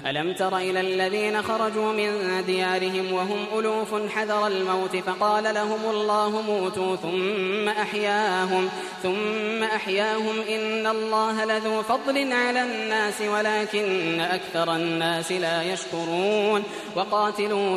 ألم تر إلى الذين خرجوا من ديارهم وهم ألوف حذر الموت فقال لهم الله موتوا ثم أحياهم إن الله لذو فضل على الناس ولكن أكثر الناس لا يشكرون وقاتلوا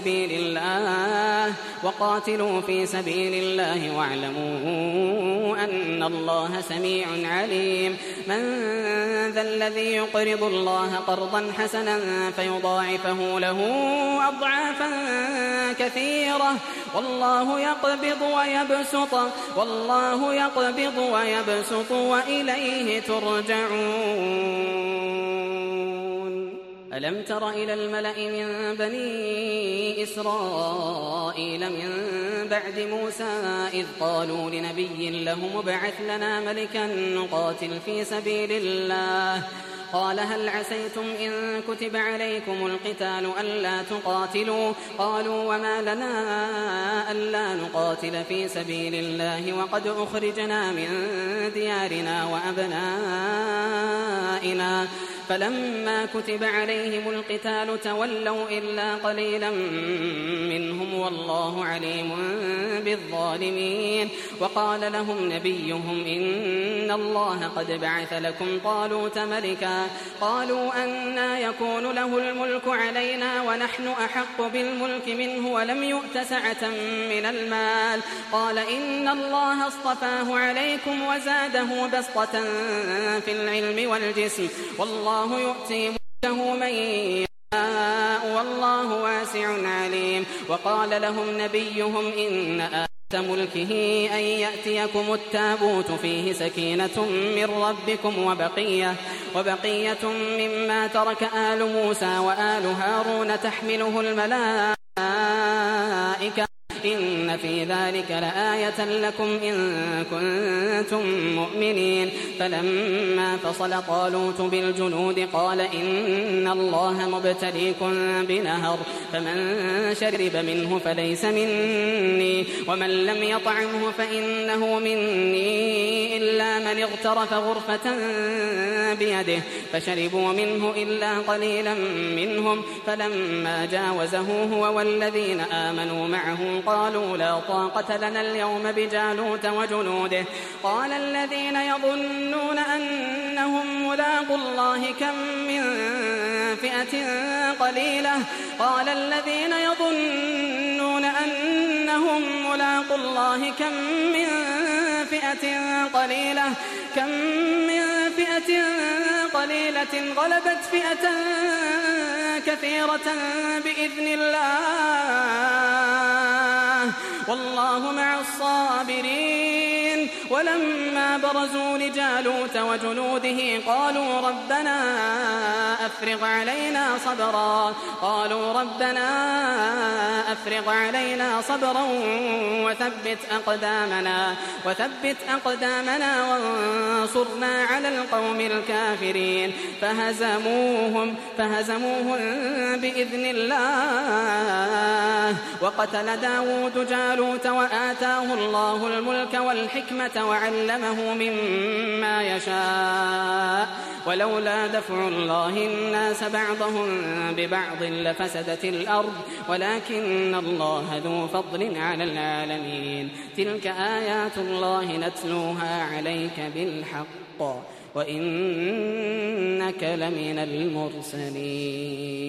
في سبيل الله واعلموا أن الله سميع عليم من ذا الذي يقرض الله قرضا حسنا فيضاعفه له أضعافا كثيرة والله يقبض ويبسط وإليه ترجعون ألم تر إلى الملأ من بني إسرائيل من بعد موسى إذ قالوا لنبي له ابعث لنا ملكا نقاتل في سبيل الله قال هل عسيتم إن كتب عليكم القتال ألا تقاتلوا قالوا وما لنا ألا نقاتل في سبيل الله وقد أخرجنا من ديارنا وأبنائنا فلما كتب عليهم القتال تولوا إلا قليلا منهم والله عليم بالظالمين وقال لهم نبيهم إن الله قد بعث لكم طالوت ملكا قالوا أنى يكون له الملك علينا ونحن أحق بالملك منه ولم يؤت سعة من المال قال إن الله اصطفاه عليكم وزاده بسطة في العلم والجسم والله يؤتي ملكه من يشاء والله واسع عليم وقال لهم نبيهم إن آية ملكه أن يأتيكم التابوت فيه سكينة من ربكم وبقية مما ترك آل موسى وآل هارون تحمله الملائكة إن في ذلك لآية لكم إن كنتم مؤمنين فلما فصل طالوت بالجنود قال إن الله مبتليكم بنهر فمن شرب منه فليس مني ومن لم يطعمه فإنه مني إلا من اغترف غرفة بيده فشربوا منه إلا قليلا منهم فلما جاوزه هو والذين آمنوا معه قالوا لا طاقة لنا اليوم بجالوت وجنوده قال الذين يظنون أنهم ملاقو الله كم من فئة قليلة غلبت فئة كثيرة بإذن الله والله مع الصابرين ولما برزوا لجالوت وجنوده قالوا ربنا أفرغ علينا صبرا وثبت أقدامنا وانصرنا على القوم الكافرين فهزموهم بإذن الله وقتل داود جالوت وآتاه الله الملك والحكمة وعلمه مما يشاء ولولا دفع الله الناس بعضهم ببعض لفسدت الأرض ولكن الله ذو فضل على العالمين تلك آيات الله نتلوها عليك بالحق وإنك لمن المرسلين